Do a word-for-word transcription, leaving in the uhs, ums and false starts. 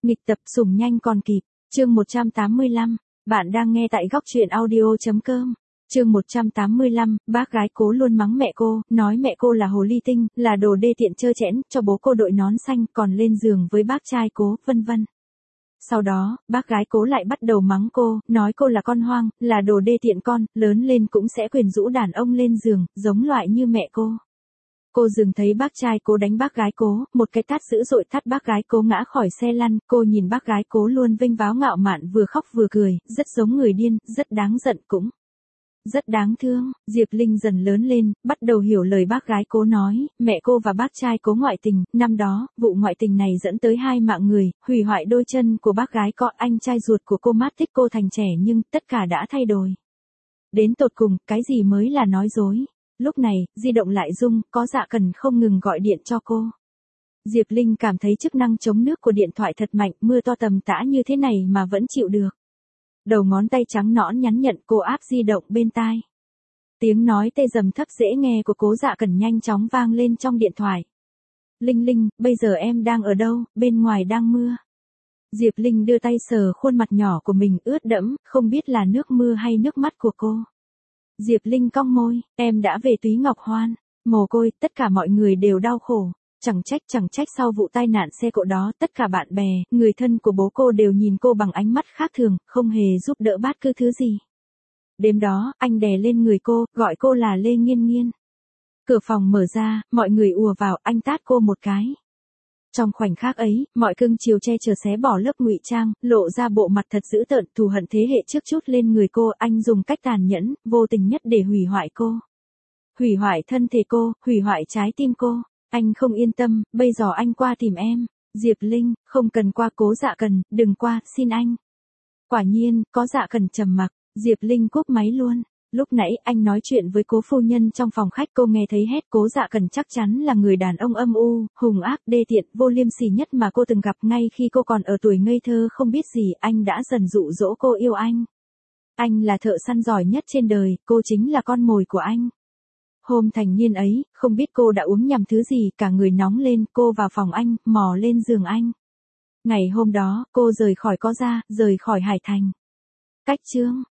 Nghịch tập sủng nhanh còn kịp, chương một trăm tám mươi lăm, bạn đang nghe tại góc truyện audio.com. Chương một trăm tám mươi lăm, bác gái Cố luôn mắng mẹ cô, nói mẹ cô là hồ ly tinh, là đồ đê tiện trơ trẽn, cho bố cô đội nón xanh, còn lên giường với bác trai Cố, vân vân. Sau đó, bác gái Cố lại bắt đầu mắng cô, nói cô là con hoang, là đồ đê tiện con, lớn lên cũng sẽ quyến rũ đàn ông lên giường, giống loại như mẹ cô. Cô dừng thấy bác trai Cố đánh bác gái Cố, một cái tát dữ dội tát bác gái Cố ngã khỏi xe lăn, cô nhìn bác gái Cố luôn vênh váo ngạo mạn vừa khóc vừa cười, rất giống người điên, rất đáng giận cũng rất đáng thương. Diệp Linh dần lớn lên, bắt đầu hiểu lời bác gái Cố nói, mẹ cô và bác trai Cố ngoại tình, năm đó, vụ ngoại tình này dẫn tới hai mạng người, hủy hoại đôi chân của bác gái có anh trai ruột của cô mát thích cô thành trẻ nhưng tất cả đã thay đổi. Đến tột cùng, cái gì mới là nói dối? Lúc này, di động lại rung, có Dạ Cần không ngừng gọi điện cho cô. Diệp Linh cảm thấy chức năng chống nước của điện thoại thật mạnh, mưa to tầm tã như thế này mà vẫn chịu được. Đầu ngón tay trắng nõn nhắn nhận, cô áp di động bên tai. Tiếng nói tê dầm thấp dễ nghe của Cố Dạ Cần nhanh chóng vang lên trong điện thoại. Linh Linh, bây giờ em đang ở đâu, bên ngoài đang mưa. Diệp Linh đưa tay sờ khuôn mặt nhỏ của mình ướt đẫm, không biết là nước mưa hay nước mắt của cô. Diệp Linh cong môi, em đã về Túy Ngọc Hoan, mồ côi, tất cả mọi người đều đau khổ. Chẳng trách chẳng trách sau vụ tai nạn xe cộ đó, tất cả bạn bè, người thân của bố cô đều nhìn cô bằng ánh mắt khác thường, không hề giúp đỡ bát cứ thứ gì. Đêm đó, anh đè lên người cô, gọi cô là Lê Nghiên Nghiên. Cửa phòng mở ra, mọi người ùa vào, anh tát cô một cái. Trong khoảnh khắc ấy, mọi cưng chiều che chở xé bỏ lớp ngụy trang, lộ ra bộ mặt thật dữ tợn, thù hận thế hệ trước chút lên người cô, anh dùng cách tàn nhẫn, vô tình nhất để hủy hoại cô. Hủy hoại thân thể cô, hủy hoại trái tim cô. Anh không yên tâm, bây giờ anh qua tìm em. Diệp Linh, không cần qua. Cố Dạ Cần, đừng qua, xin anh. Quả nhiên, có Dạ Cần trầm mặc, Diệp Linh cúp máy luôn. Lúc nãy anh nói chuyện với Cố phu nhân trong phòng khách, cô nghe thấy hét. Cố Dạ Cần chắc chắn là người đàn ông âm u, hung ác, đê tiện, vô liêm sỉ nhất mà cô từng gặp. Ngay khi cô còn ở tuổi ngây thơ không biết gì, anh đã dần dụ dỗ cô yêu anh. Anh là thợ săn giỏi nhất trên đời, cô chính là con mồi của anh. Hôm thành niên ấy, không biết cô đã uống nhầm thứ gì, cả người nóng lên, cô vào phòng anh, mò lên giường anh. Ngày hôm đó, cô rời khỏi Có Gia, rời khỏi Hải Thành. Cách chương